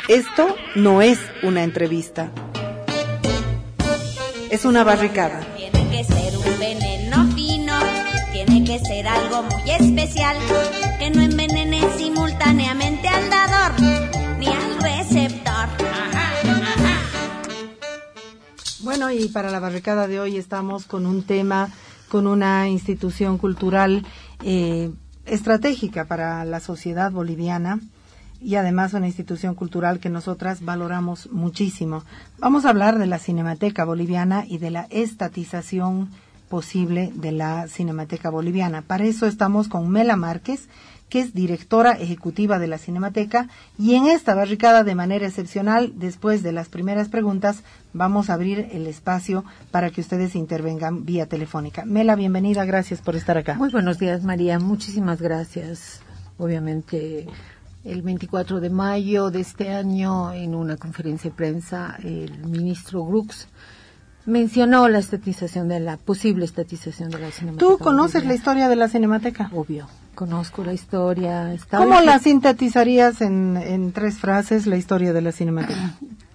Esto no es una entrevista. Es una barricada. Tiene que ser un veneno fino, tiene que ser algo muy especial, que no envenene simultáneamente al dador ni al receptor. Bueno, y para la barricada de hoy estamos con un tema, con una institución cultural estratégica para la sociedad boliviana y además una institución cultural que nosotras valoramos muchísimo. Vamos a hablar de la Cinemateca Boliviana y de la estatización posible de la Cinemateca Boliviana. Para eso estamos con Mela Márquez, que es directora ejecutiva de la Cinemateca, y en esta barricada, de manera excepcional, después de las primeras preguntas, vamos a abrir el espacio para que ustedes intervengan vía telefónica. Mela, bienvenida, gracias por estar acá. Muy buenos días, María, muchísimas gracias. Obviamente, el 24 de mayo de este año, en una conferencia de prensa, el ministro Grux mencionó la estatización de la posible estatización de la Cinemateca. ¿Tú conoces la historia de la Cinemateca? Obvio, conozco la historia. ¿Cómo la sintetizarías en 3 frases, la historia de la Cinemateca?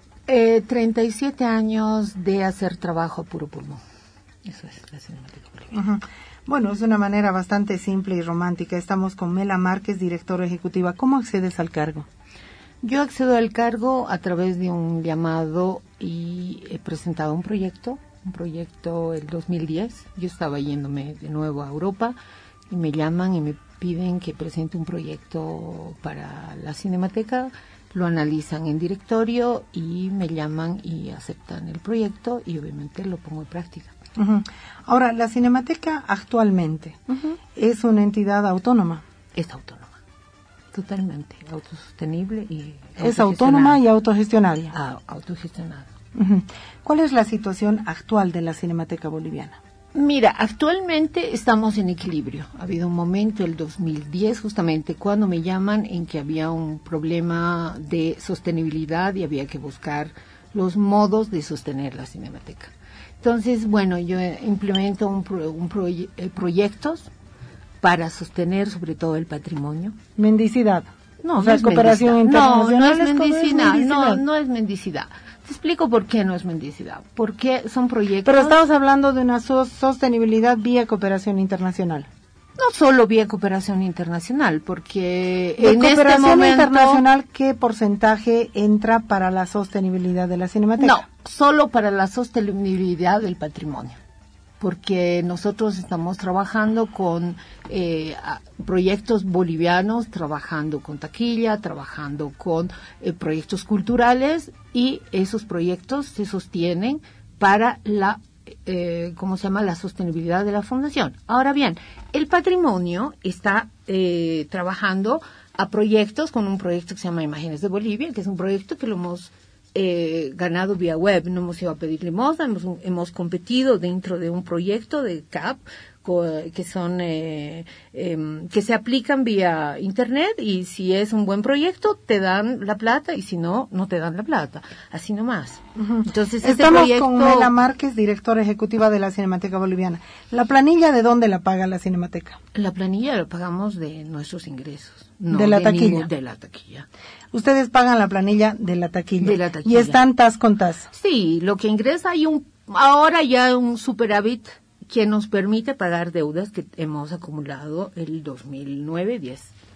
37 años de hacer trabajo a puro pulmón. Eso es la Cinemateca Boliviana. Bueno, es una manera bastante simple y romántica. Estamos con Mela Márquez, directora ejecutiva. ¿Cómo accedes al cargo? Yo accedo al cargo a través de un llamado y he presentado un proyecto el 2010. Yo estaba yéndome de nuevo a Europa y me llaman y me piden que presente un proyecto para la Cinemateca. Lo analizan en directorio y me llaman y aceptan el proyecto y obviamente lo pongo en práctica. Ahora, la Cinemateca actualmente es una entidad autónoma. Es autónoma. Totalmente, autosostenible y es autónoma y autogestionaria. Autogestionada. ¿Cuál es la situación actual de la Cinemateca Boliviana? Mira, actualmente estamos en equilibrio. Ha habido un momento, el 2010, justamente cuando me llaman, en que había un problema de sostenibilidad y había que buscar los modos de sostener la Cinemateca. Entonces, bueno, yo implemento proyectos para sostener sobre todo el patrimonio. ¿Mendicidad? No, o sea, es cooperación internacional. no es mendicidad. No es mendicidad. Te explico por qué no es mendicidad. Porque son proyectos... Pero estamos hablando de una sostenibilidad vía cooperación internacional. No solo vía cooperación internacional, porque en cooperación este momento... internacional, ¿qué porcentaje entra para la sostenibilidad de la Cinemateca? No, solo para la sostenibilidad del patrimonio. Porque nosotros estamos trabajando con proyectos bolivianos, trabajando con taquilla, trabajando con proyectos culturales y esos proyectos se sostienen para la la sostenibilidad de la fundación. Ahora bien, el patrimonio está trabajando a proyectos con un proyecto que se llama Imágenes de Bolivia, que es un proyecto que lo hemos ganado vía web. No hemos ido a pedir limosna, hemos competido dentro de un proyecto de CAP que son que se aplican vía internet, y si es un buen proyecto te dan la plata y si no, no te dan la plata, así nomás. Entonces estamos con Mela Márquez, directora ejecutiva de la Cinemateca Boliviana. ¿La planilla de dónde la paga la Cinemateca? La planilla la pagamos de nuestros ingresos, no de la taquilla. De la taquilla. Ustedes pagan la planilla de la taquilla. De la taquilla. Y están tas con tas. Sí, lo que ingresa ahora ya un superávit que nos permite pagar deudas que hemos acumulado el 2009-10.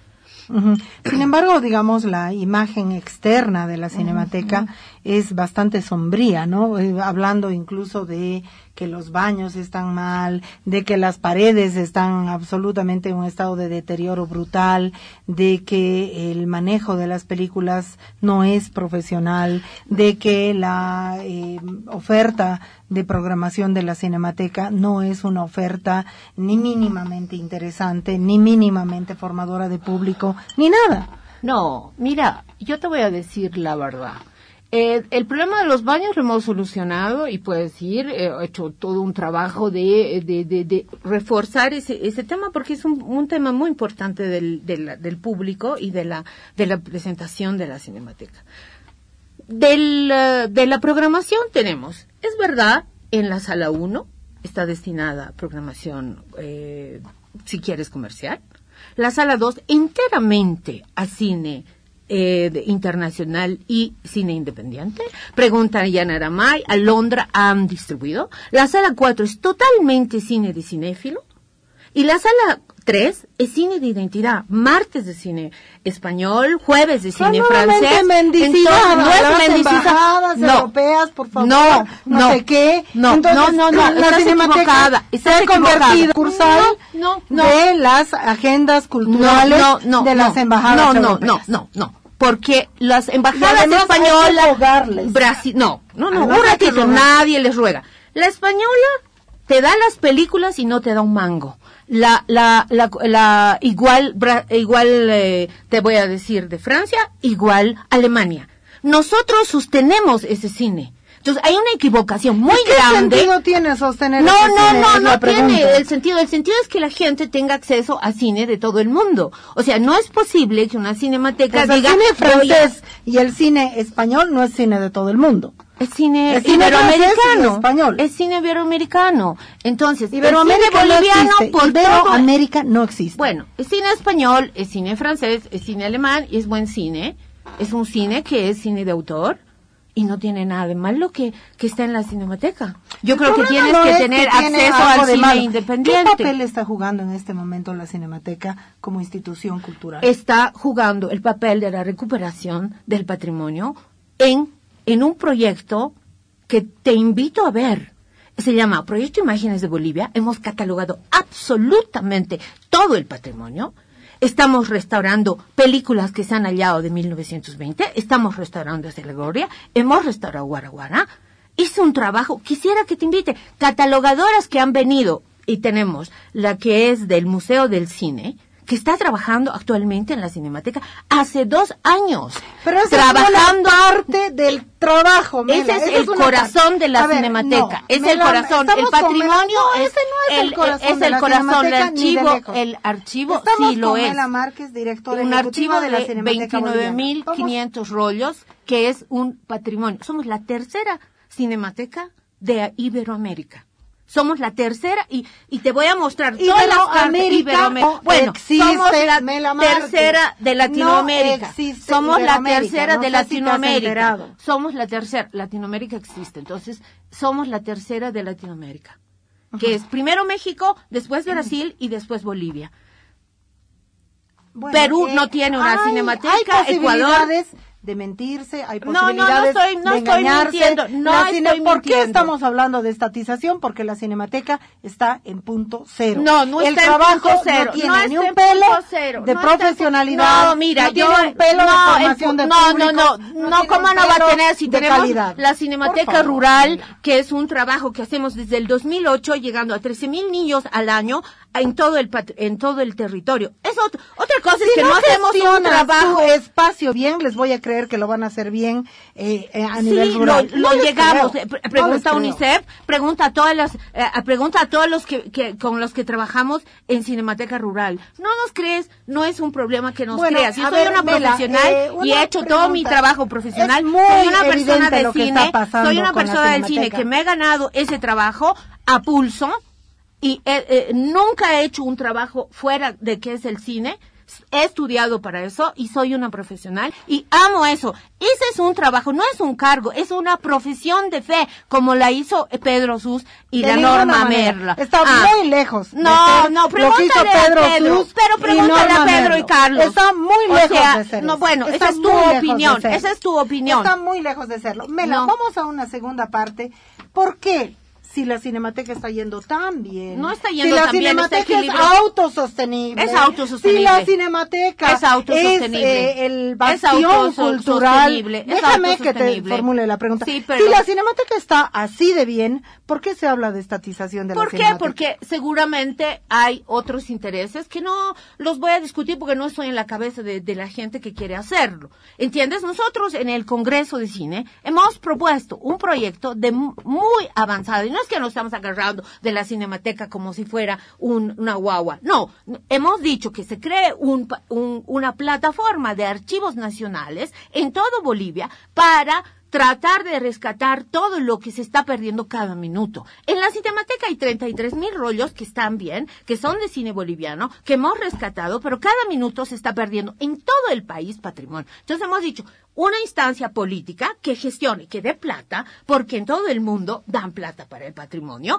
Sin embargo, digamos, la imagen externa de la Cinemateca es bastante sombría, ¿no? Hablando incluso de que los baños están mal, de que las paredes están absolutamente en un estado de deterioro brutal, de que el manejo de las películas no es profesional, de que la oferta de programación de la Cinemateca no es una oferta ni mínimamente interesante, ni mínimamente formadora de público, ni nada. No, mira, yo te voy a decir la verdad. El problema de los baños lo hemos solucionado y puedo decir, he hecho todo un trabajo de reforzar ese tema, porque es un tema muy importante del público y de la presentación de la Cinemateca. De la programación tenemos, es verdad, en la sala 1 está destinada a programación, si quieres, comercial. La sala 2 enteramente a cine internacional y cine independiente. Pregunta a Yana Aramay, Alondra han distribuido. La sala 4 es totalmente cine de cinéfilo. Y la sala 3 es cine de identidad, martes de cine español, jueves de cine francés. Mendicidad, no es embajadas europeas, por favor, no sé qué. No, entonces, la Cinemateca se ha convertido en cursal de las agendas culturales de las embajadas europeas. No, porque las embajadas españolas, Brasil, un ratito, nadie les ruega. La española te da las películas y no te da un mango. Igual te voy a decir de Francia, igual Alemania. Nosotros sostenemos ese cine. Entonces hay una equivocación muy grande. ¿Qué sentido tiene sostener ese cine? No tiene el sentido. El sentido es que la gente tenga acceso a cine de todo el mundo. O sea, no es posible que una cinemateca diga... El cine francés y el cine español no es cine de todo el mundo. Es cine iberoamericano. Español. Es cine iberoamericano. Entonces, Iberoamérica el cine boliviano no existe. Iberoamérica no existe. Bueno, es cine español, es cine francés, es cine alemán y es buen cine. Es un cine que es cine de autor y no tiene nada de malo que está en la Cinemateca. Yo creo que tienes que tener acceso al cine independiente. ¿Qué papel está jugando en este momento la Cinemateca como institución cultural? Está jugando el papel de la recuperación del patrimonio en un proyecto que te invito a ver. Se llama Proyecto Imágenes de Bolivia. Hemos catalogado absolutamente todo el patrimonio. Estamos restaurando películas que se han hallado de 1920. Estamos restaurando Hacia la Gloria. Hemos restaurado Guaraguara. Hice un trabajo. Quisiera que te invite. Catalogadoras que han venido. Y tenemos la que es del Museo del Cine, que está trabajando actualmente en la Cinemateca hace 2 años. Pero esa trabajando es parte del trabajo, Mela. Ese es el corazón de la Cinemateca. Es el corazón. El patrimonio ese no es el corazón de la corazón. Cinemateca, el archivo estamos sí lo con es. Mela Márquez, directora un ejecutiva archivo de la Cinemateca 29.500 rollos, que es un patrimonio. Somos la tercera Cinemateca de Iberoamérica. Somos la tercera y te voy a mostrar todas las cartas Iberoamérica. Bueno, somos la tercera de Latinoamérica. Somos la tercera de Latinoamérica. Somos la tercera. Latinoamérica existe. Entonces, somos la tercera de Latinoamérica. Que es primero México, después Brasil y después Bolivia. Bueno, Perú no tiene una cinemateca, Ecuador de mentirse, hay posibilidades no estoy mintiendo, ¿Por qué estamos hablando de estatización? Porque la Cinemateca está en punto cero. No el está trabajo en punto cero. No tiene ni un pelo de profesionalidad. No, mira, tiene un pelo de formación de público. No, ¿cómo no va a tener si tenemos calidad? La Cinemateca Rural, que es un trabajo que hacemos desde el 2008, llegando a 13,000 niños al año en todo el territorio. Es otra cosa es que no hacemos un trabajo. Su espacio bien, les voy a creer que lo van a hacer bien a nivel rural. Lo llegamos. Pregunta a UNICEF, pregunta a todos los que con los que trabajamos en Cinemateca Rural. No nos crees, no es un problema que nos creas. Yo soy una profesional y he hecho todo mi trabajo profesional. Soy una persona de cine, soy una persona del cine que me he ganado ese trabajo a pulso y nunca he hecho un trabajo fuera de que es el cine. He estudiado para eso y soy una profesional y amo eso. Ese es un trabajo, no es un cargo, es una profesión de fe, como la hizo Pedro Sus y la Norma Merla. Está muy lejos. No, pregúntale a Pedro, pero pregúntale a Pedro y Carlos. Está muy lejos de serlo. Esa es tu opinión, esa es tu opinión. Está muy lejos de serlo. Mela, vamos a una segunda parte. ¿Por qué? Si la Cinemateca está yendo tan bien. No está yendo tan bien. Si la Cinemateca es autosostenible. Es autosostenible. Si la Cinemateca es autosostenible. Es el bastión cultural. Déjame que te formule la pregunta. Sí, pero si la Cinemateca está así de bien, ¿por qué se habla de estatización de la Cinemateca? ¿Por qué? Porque seguramente hay otros intereses que no los voy a discutir porque no estoy en la cabeza de la gente que quiere hacerlo. ¿Entiendes? Nosotros en el Congreso de Cine hemos propuesto un proyecto de muy avanzado. Y no es que nos estamos agarrando de la Cinemateca como si fuera una guagua. No, hemos dicho que se cree una plataforma de archivos nacionales en todo Bolivia para tratar de rescatar todo lo que se está perdiendo cada minuto. En la Cinemateca hay 33,000 rollos que están bien, que son de cine boliviano, que hemos rescatado, pero cada minuto se está perdiendo en todo el país patrimonio. Entonces hemos dicho, una instancia política que gestione, que dé plata, porque en todo el mundo dan plata para el patrimonio,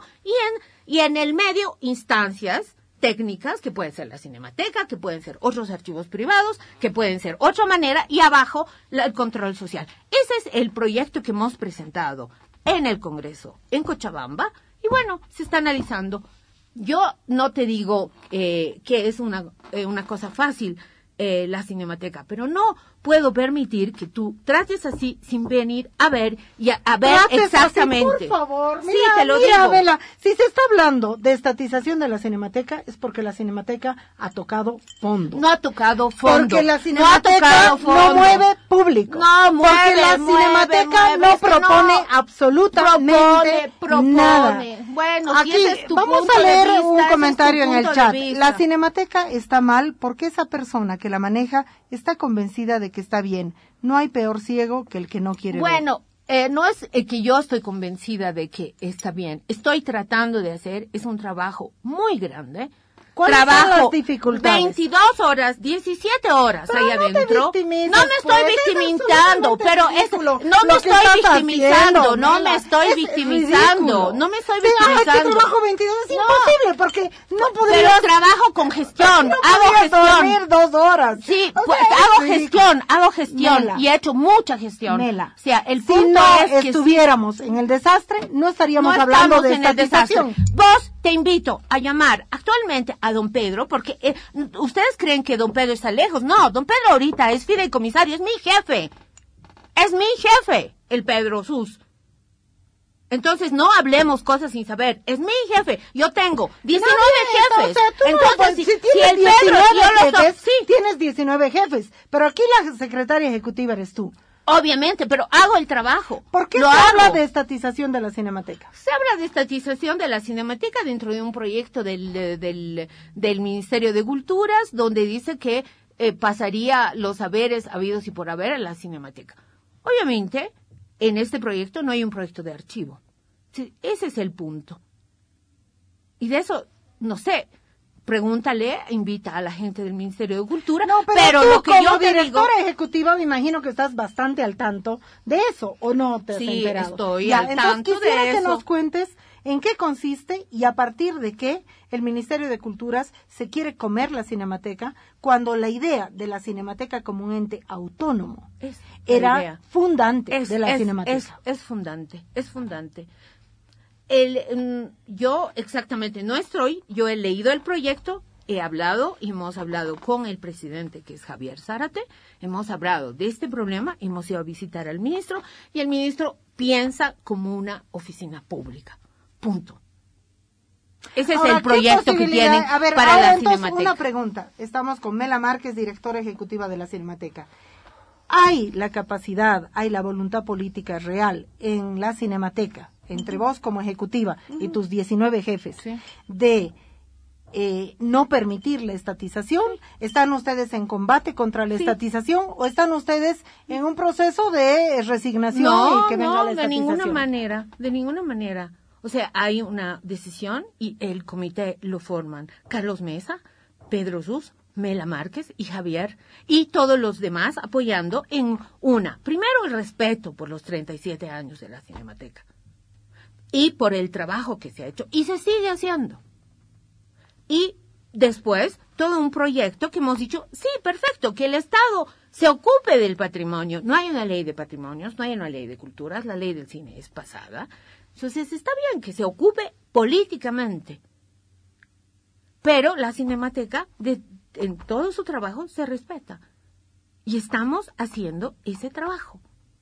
y en el medio instancias técnicas, que pueden ser la Cinemateca, que pueden ser otros archivos privados, que pueden ser otra manera, y abajo el control social. Ese es el proyecto que hemos presentado en el Congreso en Cochabamba, y bueno, se está analizando. Yo no te digo que es una cosa fácil la Cinemateca, pero no puedo permitir que tú trates así sin venir a ver y a ver exactamente. Así, por favor, mira, sí, te lo mira, digo. Vela, si se está hablando de estatización de la Cinemateca es porque la Cinemateca ha tocado fondo. No ha tocado fondo. Porque la Cinemateca no mueve público. No mueve, porque la Cinemateca no propone absolutamente nada. Bueno, aquí si ese es tu vamos punto a leer de vista, un comentario en el chat. vista. La Cinemateca está mal porque esa persona que la maneja está convencida de que está bien. No hay peor ciego que el que no quiere ver. Bueno, no es que yo estoy convencida de que está bien. Estoy tratando de hacer, es un trabajo muy grande. ¿Cuáles son las dificultades? 22 horas, 17 horas pero ahí adentro. No me victimices, no me estoy pues, victimizando, pero ridículo. no me estoy victimizando, no me estoy victimizando, ridículo. no me estoy Ay, victimizando. que trabajo 22 es imposible porque no podrías. Pero trabajo con gestión, no hago podrías gestión. dormir 2 horas. Sí, O pues, sea, hago gestión Mela. y he hecho mucha gestión. Mela, O sea, el si punto no es que estuviéramos en el desastre, no estaríamos no hablando estamos de en el estatización. desastre. Vos te invito a llamar actualmente a don Pedro, porque ustedes creen que don Pedro está lejos. No, don Pedro ahorita es fideicomisario, es mi jefe. Es mi jefe, el Pedro Sus. Entonces no hablemos cosas sin saber. Es mi jefe. Yo tengo 19 jefes. O sea, tú entonces, si si tienes el Pedro, 19 yo lo jefes, sí. tienes 19 jefes, pero aquí la secretaria ejecutiva eres tú. Obviamente, pero hago el trabajo. ¿Por qué lo se habla hago. de estatización de la Cinemateca? Se habla de estatización de la Cinemateca dentro de un proyecto del Ministerio de Culturas, donde dice que pasaría los saberes habidos y por haber a la Cinemateca. Obviamente, en este proyecto no hay un proyecto de archivo. Sí, ese es el punto. Y de eso, no sé, pregúntale, invita a la gente del Ministerio de Cultura, No, pero tú, lo que como yo te digo... directora ejecutiva, me imagino que estás bastante al tanto de eso, ¿o no te has Sí, enterado? estoy Ya, al entonces tanto de quisiera que eso. nos cuentes en qué consiste y a partir de qué el Ministerio de Culturas se quiere comer la Cinemateca, cuando la idea de la Cinemateca como un ente autónomo Es la era idea. fundante de la Cinemateca. Es fundante. Yo exactamente no estoy, yo he leído el proyecto, hemos hablado con el presidente, que es Javier Zárate, hemos hablado de este problema, hemos ido a visitar al ministro, y el ministro piensa como una oficina pública. Punto. Ese es Ahora, el proyecto ¿qué que posibilidad? tienen A ver, para ahora la entonces, Cinemateca. una pregunta. Estamos con Mela Márquez, directora ejecutiva de la Cinemateca. ¿Hay la capacidad, hay la voluntad política real en la Cinemateca, entre vos como ejecutiva y tus 19 jefes, Sí. de no permitir la estatización? ¿Están ustedes en combate contra la estatización o están ustedes en un proceso de resignación y que venga la de estatización? ninguna manera. O sea, hay una decisión y el comité lo forman Carlos Mesa, Pedro Sus, Mela Márquez y Javier, y todos los demás apoyando en primero el respeto por los 37 años de la Cinemateca y por el trabajo que se ha hecho y se sigue haciendo. Y después todo un proyecto que hemos dicho, sí, perfecto, que el Estado se ocupe del patrimonio. No hay una ley de patrimonios, no hay una ley de culturas, la ley del cine es pasada. Entonces está bien que se ocupe políticamente. Pero la Cinemateca, en todo su trabajo, se respeta. Y estamos haciendo ese trabajo.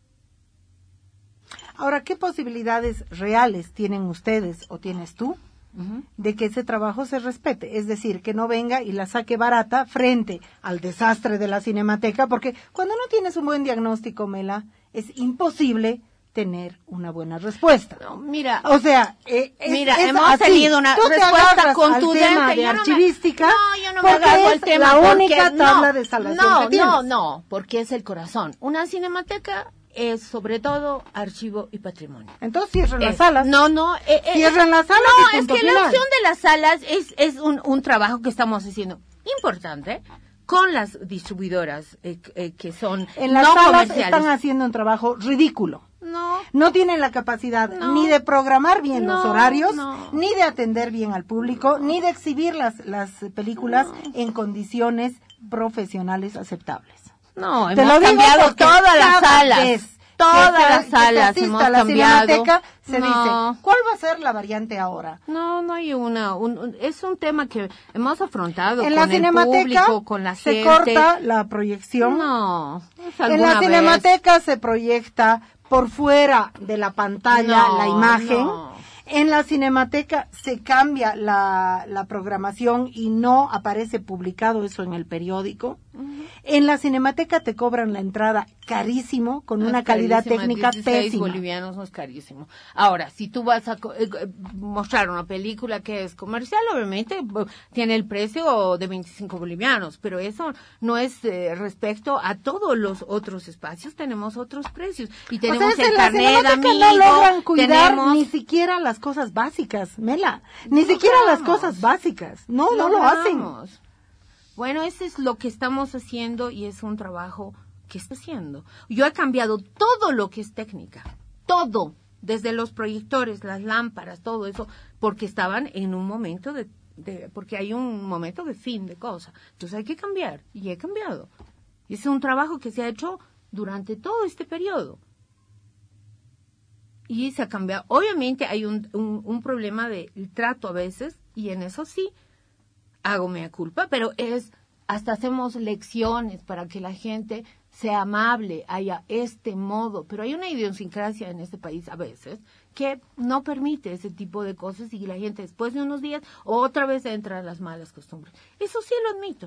Ahora, ¿qué posibilidades reales tienen ustedes o tienes tú de que ese trabajo se respete? Es decir, que no venga y la saque barata frente al desastre de la Cinemateca, porque cuando no tienes un buen diagnóstico, Mela, es imposible tener una buena respuesta. No, mira, O sea, hemos así. tenido una Tú te respuesta agarras contundente. al tema de Yo no me- archivística, yo no me porque agarro es al tema la porque única tabla de salvación que tienes. No, porque es el corazón. Una Cinemateca es sobre todo archivo y patrimonio. Entonces cierran las salas. No. Cierran las salas. No, es que la opción de las salas es un trabajo que estamos haciendo importante con las distribuidoras que son en las no salas comerciales. Están haciendo un trabajo ridículo. No tienen la capacidad ni de programar bien los horarios, ni de atender bien al público, ni de exhibir las películas en condiciones profesionales aceptables. No, hemos cambiado todas las salas. Todas las salas hemos a la cambiado. Cinemateca se dice, ¿cuál va a ser la variante ahora? No hay es un tema que hemos afrontado en con la el Cinemateca público, con la gente. Se corta la proyección. No, en la Cinemateca se proyecta por fuera de la pantalla la imagen. En la Cinemateca se cambia la programación y no aparece publicado eso en el periódico. En la Cinemateca te cobran la entrada carísimo, con una calidad técnica 16 pésima. bolivianos no es carísimo. Ahora, si tú vas a mostrar una película que es comercial, obviamente tiene el precio de 25 bolivianos, pero eso no es respecto a todos los otros espacios, tenemos otros precios. Y tenemos el carnet de amigo, no logran cuidar ni siquiera las cosas básicas, Mela, ni siquiera las cosas básicas, no lo hacen. Bueno, eso es lo que estamos haciendo y es un trabajo que está haciendo. Yo he cambiado todo lo que es técnica, todo, desde los proyectores, las lámparas, todo eso, porque estaban en un momento porque hay un momento de fin de cosa. Entonces hay que cambiar, y he cambiado. Y es un trabajo que se ha hecho durante todo este periodo. Y se ha cambiado. Obviamente hay un problema de trato a veces, y en eso sí hago mea culpa, pero hasta hacemos lecciones para que la gente sea amable, haya este modo, pero hay una idiosincrasia en este país a veces que no permite ese tipo de cosas y la gente después de unos días otra vez entra a las malas costumbres. Eso sí lo admito.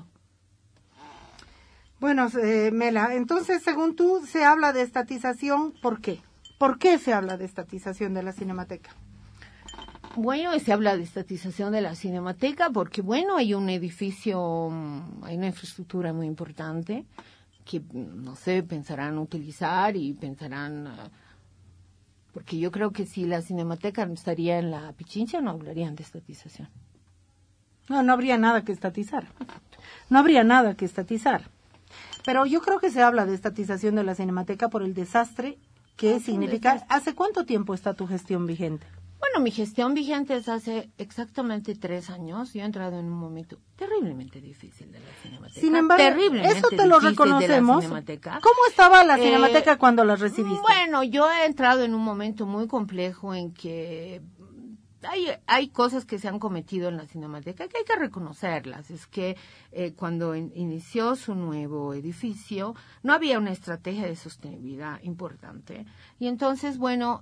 Bueno, Mela, entonces según tú se habla de estatización, ¿por qué? ¿Por qué se habla de estatización de la Cinemateca? Bueno, se habla de estatización de la Cinemateca porque, bueno, hay un edificio, hay una infraestructura muy importante que, no sé, pensarán utilizar y pensarán, porque yo creo que si la Cinemateca estaría en la Pichincha no hablarían de estatización. No habría nada que estatizar. No habría nada que estatizar. Pero yo creo que se habla de estatización de la Cinemateca por el desastre que significa. ¿Hace cuánto tiempo está tu gestión vigente? Bueno, mi gestión vigente es hace exactamente 3 años. Yo he entrado en un momento terriblemente difícil de la Cinemateca. Sin embargo, eso te lo reconocemos. ¿Cómo estaba la Cinemateca cuando la recibiste? Bueno, yo he entrado en un momento muy complejo en que hay cosas que se han cometido en la Cinemateca que hay que reconocerlas. Es que cuando inició su nuevo edificio no había una estrategia de sostenibilidad importante y entonces, bueno,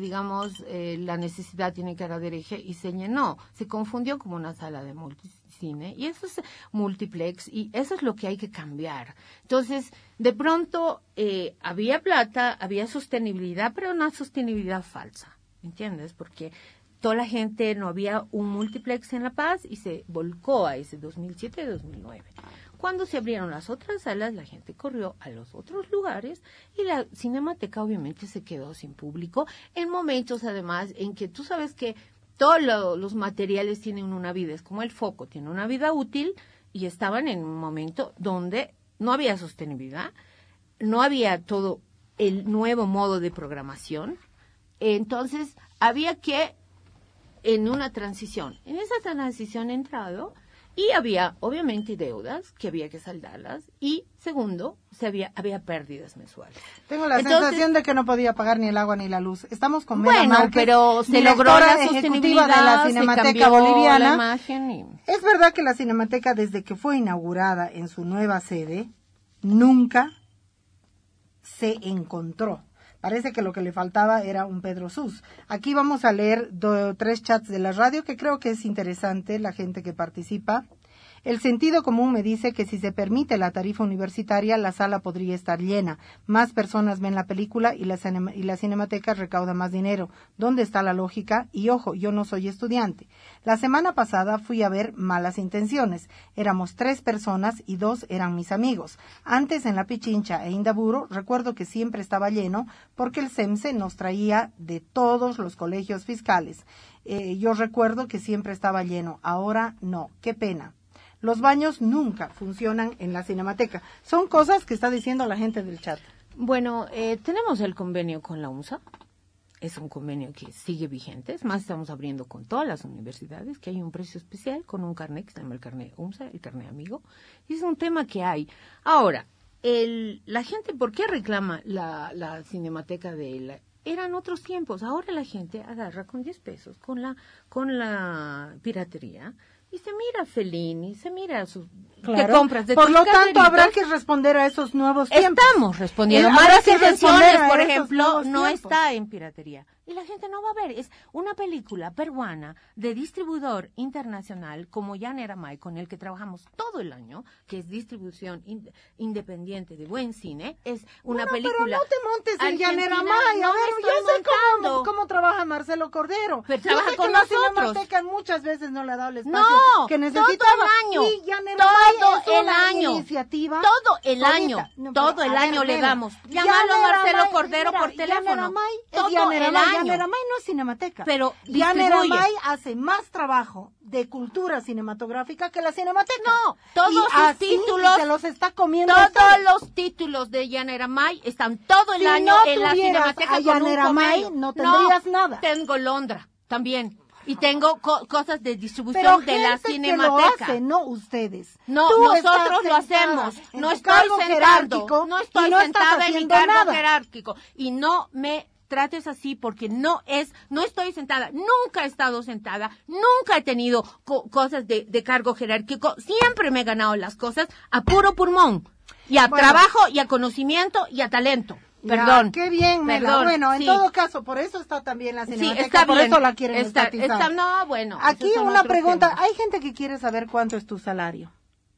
la necesidad tiene cara de eje y se llenó. Se confundió como una sala de multicine y eso es multiplex y eso es lo que hay que cambiar. Entonces, de pronto había plata, había sostenibilidad, pero una sostenibilidad falsa, ¿entiendes? Porque toda la gente, no había un multiplex en La Paz y se volcó a ese 2007 y 2009. Cuando se abrieron las otras salas, la gente corrió a los otros lugares y la Cinemateca obviamente se quedó sin público en momentos además en que tú sabes que todos los materiales tienen una vida, es como el foco, tiene una vida útil y estaban en un momento donde no había sostenibilidad, no había todo el nuevo modo de programación, entonces había que en una transición. En esa transición he entrado y había obviamente deudas que había que saldarlas y segundo, había pérdidas mensuales. Tengo la sensación de que no podía pagar ni el agua ni la luz. Estamos con Mela Márquez, pero se logró la sostenibilidad de la Cinemateca Boliviana. La imagen Es verdad que la Cinemateca desde que fue inaugurada en su nueva sede nunca se encontró. Parece que lo que le faltaba era un Pedro Sus. Aquí vamos a leer 3 chats de la radio que creo que es interesante la gente que participa. El sentido común me dice que si se permite la tarifa universitaria, la sala podría estar llena. Más personas ven la película y la cinemateca recauda más dinero. ¿Dónde está la lógica? Y ojo, yo no soy estudiante. La semana pasada fui a ver Malas Intenciones. Éramos 3 personas y 2 eran mis amigos. Antes en La Pichincha e Indaburo recuerdo que siempre estaba lleno porque el CEMSE nos traía de todos los colegios fiscales. Yo recuerdo que siempre estaba lleno. Ahora no. Qué pena. Los baños nunca funcionan en la Cinemateca. Son cosas que está diciendo la gente del chat. Bueno, tenemos el convenio con la UNSA. Es un convenio que sigue vigente. Es más, estamos abriendo con todas las universidades, que hay un precio especial con un carnet que se llama el carnet UNSA, el carnet amigo. Y es un tema que hay. Ahora, la gente, ¿por qué reclama la Cinemateca eran otros tiempos? Ahora la gente agarra con 10 pesos con la piratería. Y se mira Fellini, se mira Claro. que compras de Por tus lo tanto, caderitas. habrá que responder a esos nuevos tiempos. Estamos respondiendo. Habrá Malas que responder Intenciones, a por esos ejemplo, nuevos no tiempos. está en piratería. Y la gente no va a ver. Es una película peruana de distribuidor internacional como Llaneramay, con el que trabajamos todo el año, que es distribución independiente de buen cine. Es una película. Pero no te montes en argentina. Llaneramay. No A ver, me yo estoy sé montando. cómo trabaja Marcelo Cordero. Pero Yo trabaja sé con que la nosotros. Cinemateca muchas veces no le ha dado el espacio No, que todo necesitaba. el año. Y Llaneramay Todo es el una año. iniciativa. Todo el bonita. año. No, Todo pero, el a ver, año le Mela, damos. Llámalo a Llaneramay, Marcelo Cordero mira, por teléfono. Llaneramay es Todo el Llaneramay. año. Llaneramay no es Cinemateca. Pero Llaneramay hace más trabajo de cultura cinematográfica que la Cinemateca. No, todos y sus así títulos, se los está comiendo. todos los títulos de Llaneramay están todo el Si año no en la tuvieras Cinemateca a con un Llaneramay, convenio. no tendrías nada. Tengo Londra también. Y tengo cosas de Pero distribución de la gente Cinemateca. que lo hace, no ustedes. No, Tú nosotros estás lo sentada hacemos. en No tu estoy cargo sentado. jerárquico No y estoy no estás sentada en mi haciendo cargo nada. jerárquico. Y no me trates así porque no estoy sentada. Nunca he estado sentada. Nunca he tenido cosas de cargo jerárquico. Siempre me he ganado las cosas a puro pulmón. Y a trabajo, y a conocimiento, y a talento. Perdón. Ya, qué bien, Mela. Perdón, Bueno, en sí. todo caso, por eso está también la Sí, Cinemateca, está por bien. eso la quieren estatizar. No, bueno. Aquí esos son una otros pregunta. temas. Hay gente que quiere saber cuánto es tu salario.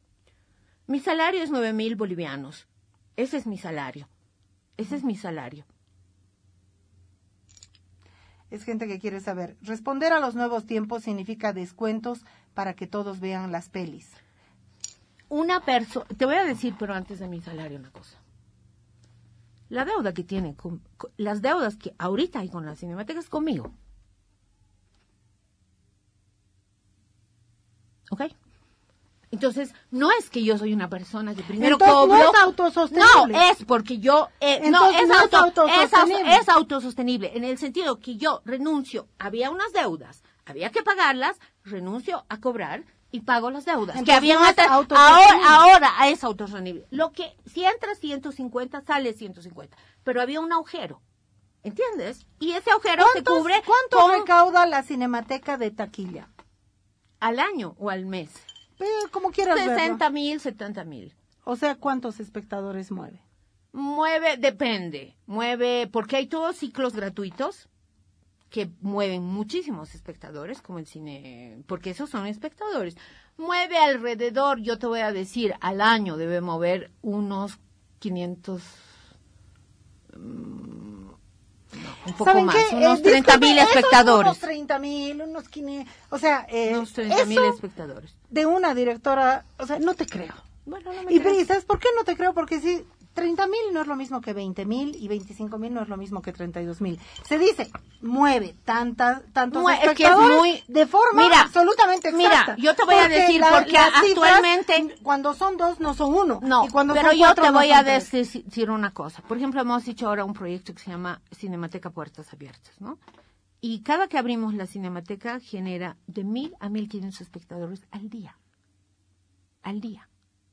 Mi salario es 9,000 bolivianos. Ese es mi salario. Ese es mi salario. Es gente que quiere saber. Responder a los nuevos tiempos significa descuentos para que todos vean las pelis. Una persona, te voy a decir, pero antes de mi salario, una cosa. La deuda que tiene, las deudas que ahorita hay con la Cinemateca es conmigo. ¿Ok? Entonces, no es que yo soy una persona que primero Entonces, cobro. no es autosostenible. No, es porque yo. Entonces, no es autosostenible. Es autosostenible. En el sentido que yo renuncio, había unas deudas, había que pagarlas, renuncio a cobrar y pago las deudas. Entonces, que habían no es hasta. autosostenible. Ahora es autosostenible. Lo que, si entra 150, sale 150. Pero había un agujero. ¿Entiendes? Y ese agujero se cubre. ¿Cuánto recauda la Cinemateca de taquilla? ¿Al año o al mes? Como quieras verlo. 60,000, 70,000. O sea, ¿cuántos espectadores mueve? Depende. Mueve, porque hay todos ciclos gratuitos que mueven muchísimos espectadores, como el cine, porque esos son espectadores. Mueve alrededor, yo te voy a decir, al año debe mover unos 500... un poco ¿Saben más, qué? unos 30,000 espectadores. Unos 30,000, unos 500, o sea, Unos 30,000 eso espectadores. de una directora, o sea, no te creo. Bueno, no me Y crees. ¿sabes por qué no te creo? Porque si 30,000 no es lo mismo que 20,000 y 25,000 no es lo mismo que 32,000. Se dice, mueve tantos Es que es espectadores muy, de forma absolutamente exacta. Mira, yo te voy a decir porque las cifras, actualmente cuando son 2 no son 1. no, y cuando pero son yo 4 te no voy son a 3. decir una cosa. Por ejemplo, hemos hecho ahora un proyecto que se llama Cinemateca Puertas Abiertas, ¿no? Y cada que abrimos la Cinemateca genera de 1,000 a 1,500 espectadores al día. Al día.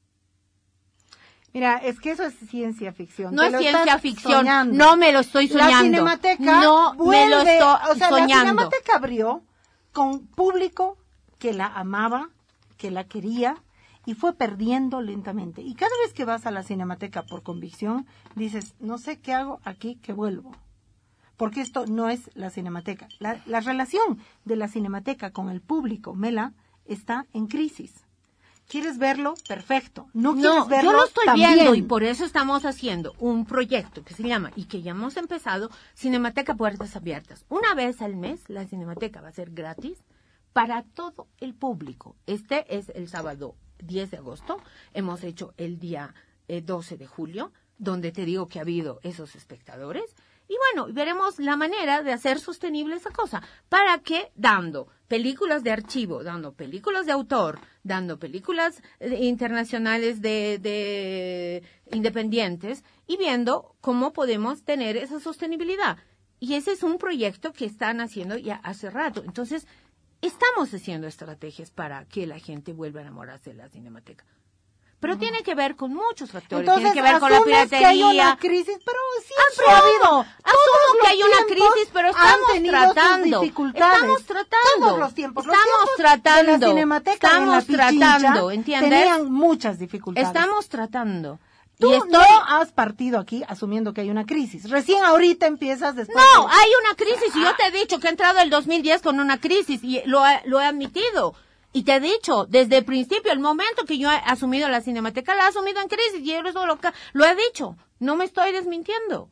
Mira, es que eso es ciencia ficción. No Te es lo ciencia estás ficción, soñando. no me lo estoy soñando. La Cinemateca no vuelve, me lo estoy o sea, soñando. La Cinemateca abrió con público que la amaba, que la quería y fue perdiendo lentamente. Y cada vez que vas a la Cinemateca por convicción, dices, no sé qué hago aquí, que vuelvo. Porque esto no es la Cinemateca. La relación de la Cinemateca con el público, Mela, está en crisis. ¿Quieres verlo? Perfecto. ¿No quieres verlo? Yo lo estoy también. viendo y por eso estamos haciendo un proyecto que se llama, y que ya hemos empezado, Cinemateca Puertas Abiertas. Una vez al mes la Cinemateca va a ser gratis para todo el público. Este es el sábado 10 de agosto. Hemos hecho el día 12 de julio, donde te digo que ha habido esos espectadores. Y bueno, veremos la manera de hacer sostenible esa cosa. ¿Para qué? Dando películas de archivo, dando películas de autor, dando películas internacionales de independientes y viendo cómo podemos tener esa sostenibilidad. Y ese es un proyecto que están haciendo ya hace rato. Entonces, estamos haciendo estrategias para que la gente vuelva a enamorarse de la Cinemateca. Pero tiene que ver con muchos factores. Entonces, tiene que ver con la piratería. Que hay una crisis, pero siempre ha habido. Asumo que hay una crisis, pero estamos tratando. Estamos tratando. Todos los tiempos. Estamos tratando. De la Cinemateca estamos en la Pichincha tratando, ¿entiendes? Tenían muchas dificultades. Estamos tratando. Tú no has partido aquí asumiendo que hay una crisis. Recién ahorita empiezas después. No, hay una crisis y yo te he dicho que he entrado el 2010 con una crisis y lo he admitido. Y te he dicho, desde el principio, el momento que yo he asumido la Cinemateca, la he asumido en crisis y eso lo he dicho. No me estoy desmintiendo.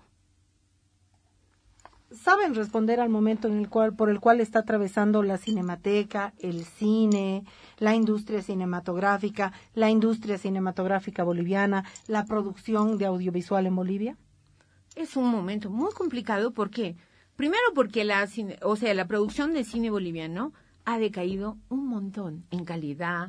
¿Saben responder al momento por el cual está atravesando la Cinemateca, el cine, la industria cinematográfica boliviana, la producción de audiovisual en Bolivia? Es un momento muy complicado. ¿Por qué? Primero porque la producción de cine boliviano ha decaído un montón en calidad,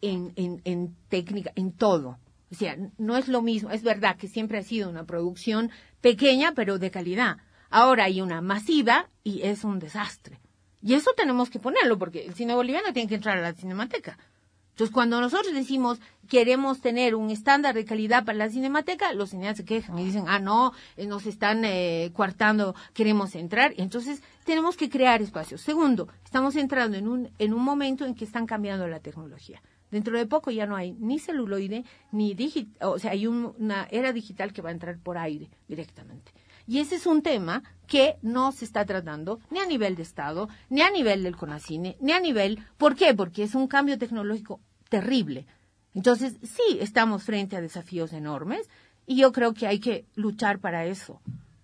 en técnica, en todo. O sea, no es lo mismo. Es verdad que siempre ha sido una producción pequeña, pero de calidad. Ahora hay una masiva y es un desastre. Y eso tenemos que ponerlo, porque el cine boliviano tiene que entrar a la Cinemateca. Entonces, cuando nosotros decimos queremos tener un estándar de calidad para la Cinemateca, los cineastas se quejan y dicen, no, nos están coartando, queremos entrar. Y entonces, tenemos que crear espacios. Segundo, estamos entrando en un momento en que están cambiando la tecnología. Dentro de poco ya no hay ni celuloide, ni digital, o sea, hay una era digital que va a entrar por aire directamente. Y ese es un tema que no se está tratando ni a nivel de Estado, ni a nivel del CONACINE, ni a nivel... ¿Por qué? Porque es un cambio tecnológico terrible. Entonces, sí, estamos frente a desafíos enormes y yo creo que hay que luchar para eso.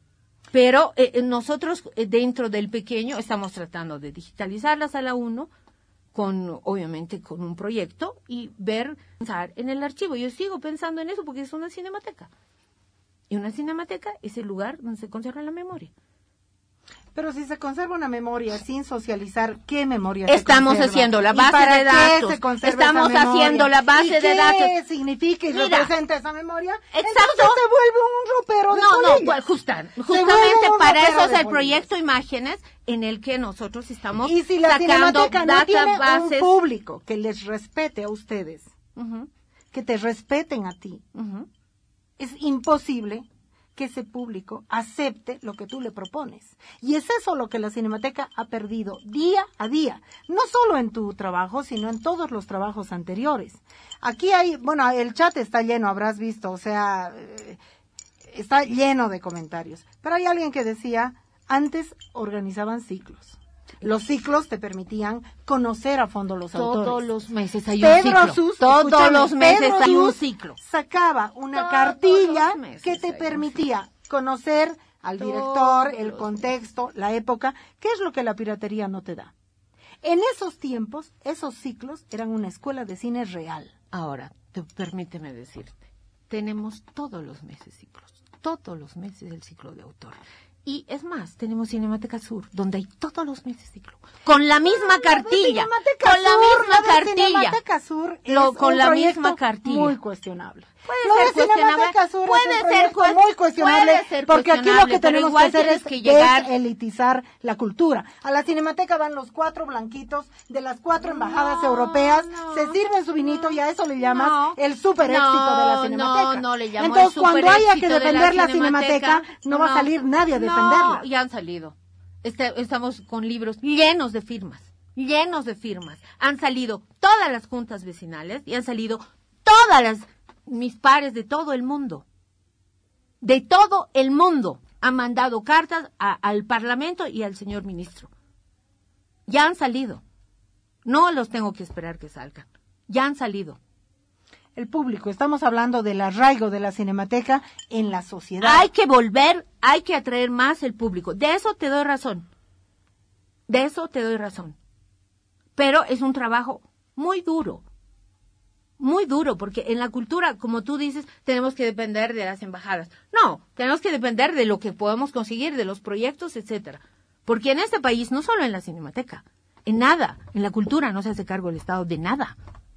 Pero nosotros, dentro del pequeño, estamos tratando de digitalizar la Sala 1, obviamente con un proyecto y pensar en el archivo. Yo sigo pensando en eso porque es una cinemateca. Y una cinemateca es el lugar donde se conserva la memoria. Pero si se conserva una memoria sin socializar, ¿qué memoria estamos se conserva? haciendo la base de datos. Estamos haciendo la base de datos. ¿Qué significa y representa esa memoria? Exacto. Entonces se vuelve un ropero de colillas. Justamente para eso es el proyecto Imágenes, en el que nosotros estamos y si la sacando Cinemateca no tiene databases. Un público que les respete a ustedes, que te respeten a ti, es imposible que ese público acepte lo que tú le propones. Y es eso lo que la Cinemateca ha perdido día a día, no solo en tu trabajo, sino en todos los trabajos anteriores. Aquí hay, el chat está lleno, habrás visto, o sea, está lleno de comentarios. Pero hay alguien que decía, antes organizaban ciclos. Los ciclos te permitían conocer a fondo los autores. Todos los meses hay un ciclo. Todos los meses hay un ciclo. Sacaba una cartilla que te permitía conocer al director, el contexto, la época, que es lo que la piratería no te da. En esos tiempos, esos ciclos eran una escuela de cine real. Ahora, permíteme decirte, tenemos todos los meses ciclos. Todos los meses el ciclo de autor. Y es más, tenemos Cinemateca Sur, donde hay todos los meses ciclo. Con la misma cartilla. Con la misma cartilla. Cinemateca Sur es con un la proyecto misma cartilla. Muy cuestionable. Puede ser cuestionable. Muy cuestionable, porque aquí lo que tenemos que hacer es elitizar la cultura. A la Cinemateca van los 4 blanquitos de las 4 embajadas europeas, se sirven su vinito y a eso le llamas el super éxito de la Cinemateca. No le llamo Entonces, el super cuando haya que éxito defender la Cinemateca, no va a salir nadie a defenderla. No, ya han salido. Estamos con libros llenos de firmas. Llenos de firmas. Han salido todas las juntas vecinales y han salido todas mis pares de todo el mundo. De todo el mundo han mandado cartas al Parlamento y al señor ministro. Ya han salido. No los tengo que esperar que salgan. Ya han salido. el público, estamos hablando del arraigo de la Cinemateca en la sociedad. Hay que atraer más el público. De eso te doy razón. Pero es un trabajo muy duro, porque en la cultura, como tú dices, tenemos que depender de las embajadas. No, tenemos que depender de lo que podemos conseguir, de los proyectos, etcétera. Porque en este país, no solo en la Cinemateca, en nada, en la cultura no se hace cargo el Estado de nada.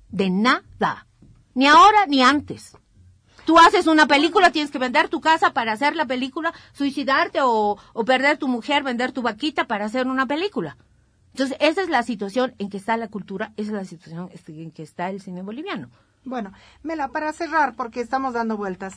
Ni ahora ni antes. Tú haces una película, tienes que vender tu casa para hacer la película, suicidarte o perder tu mujer, vender tu vaquita para hacer una película. Entonces, esa es la situación en que está la cultura, esa es la situación en que está el cine boliviano. Bueno, Mela, para cerrar, porque estamos dando vueltas,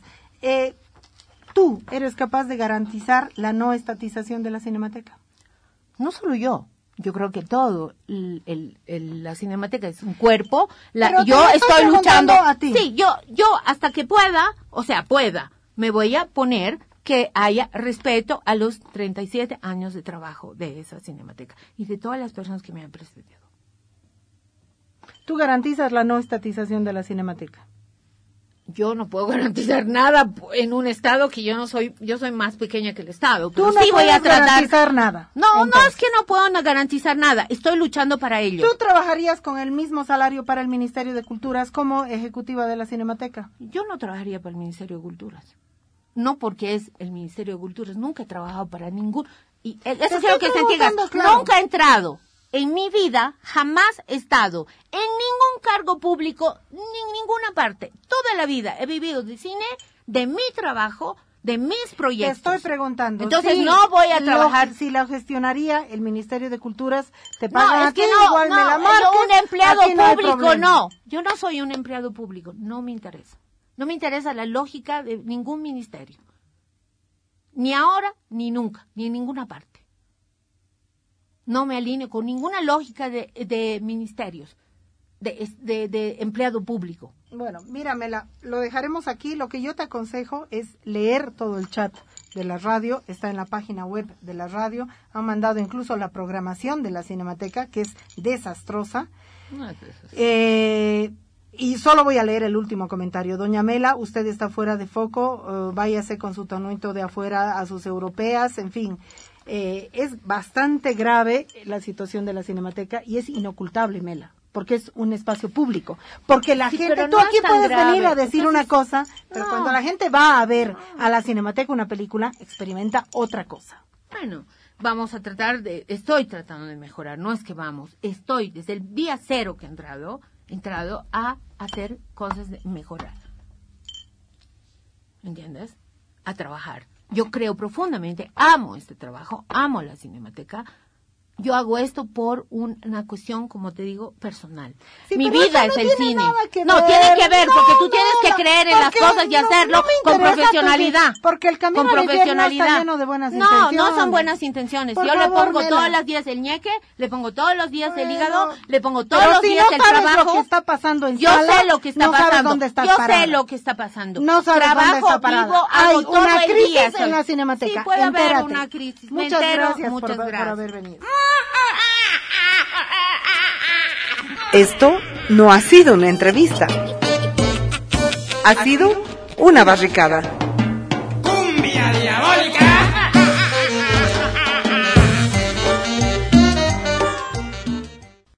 ¿tú eres capaz de garantizar la no estatización de la Cinemateca? No solo yo creo que todo, la Cinemateca es un cuerpo, yo estoy luchando, a ti. Sí, yo hasta que pueda, me voy a poner que haya respeto a los 37 años de trabajo de esa Cinemateca y de todas las personas que me han precedido. ¿Tú garantizas la no estatización de la Cinemateca? Yo no puedo garantizar nada en un estado que yo soy más pequeña que el estado. Tú no puedes garantizar nada. No es que no puedo garantizar nada, estoy luchando para ello. ¿Tú trabajarías con el mismo salario para el Ministerio de Culturas como ejecutiva de la Cinemateca? Yo no trabajaría para el Ministerio de Culturas. No porque es el Ministerio de Culturas, nunca he trabajado para ningún... Y eso quiero que se entienda, claro. Nunca he entrado. En mi vida jamás he estado en ningún cargo público, ni en ninguna parte. Toda la vida he vivido de cine, de mi trabajo, de mis proyectos. Te estoy preguntando. Entonces no voy a trabajar. Si la gestionaría el Ministerio de Culturas, te pagan no, a ti, igual me la marques, un empleado público, no. Yo no soy un empleado público, no me interesa. No me interesa la lógica de ningún ministerio. Ni ahora, ni nunca, ni en ninguna parte. No me alineo con ninguna lógica de ministerios, de empleado público. Bueno, míramela, lo dejaremos aquí. Lo que yo te aconsejo es leer todo el chat de la radio, está en la página web de la radio, han mandado incluso la programación de la Cinemateca, que es desastrosa. No es desastrosa. Y solo voy a leer el último comentario. Doña Mela, usted está fuera de foco, váyase con su tonuito de afuera a sus europeas, en fin. Es bastante grave la situación de la Cinemateca y es inocultable, Mela, porque es un espacio público. Porque la gente, tú aquí puedes venir a decir una cosa, pero cuando la gente va a ver a la Cinemateca una película, experimenta otra cosa. Bueno, estoy tratando de mejorar, no es que estoy desde el día cero que he entrado a hacer cosas de mejorar. ¿Entiendes? A trabajar. Yo creo profundamente, amo este trabajo, amo la Cinemateca. Yo hago esto por una cuestión, como te digo, personal. Sí, mi vida es el cine. No, tiene que ver, porque tú tienes que creer en las cosas y hacerlo con profesionalidad. Porque el camino al infierno está lleno de buenas intenciones. No son buenas intenciones. Yo le pongo todos los días el ñeque, le pongo todos los días el hígado, le pongo todos los días el trabajo. Pero si no sabes lo que está pasando en yo sala, sé lo que está no pasando. sabes dónde estás yo parada. sé lo que está pasando. No sabes trabajo, dónde está parada. Vivo, hay hago todo una el crisis día, en la Cinemateca. Sí, puede haber Entérate. una crisis. Muchas gracias por haber venido. Esto no ha sido una entrevista. Ha sido una barricada.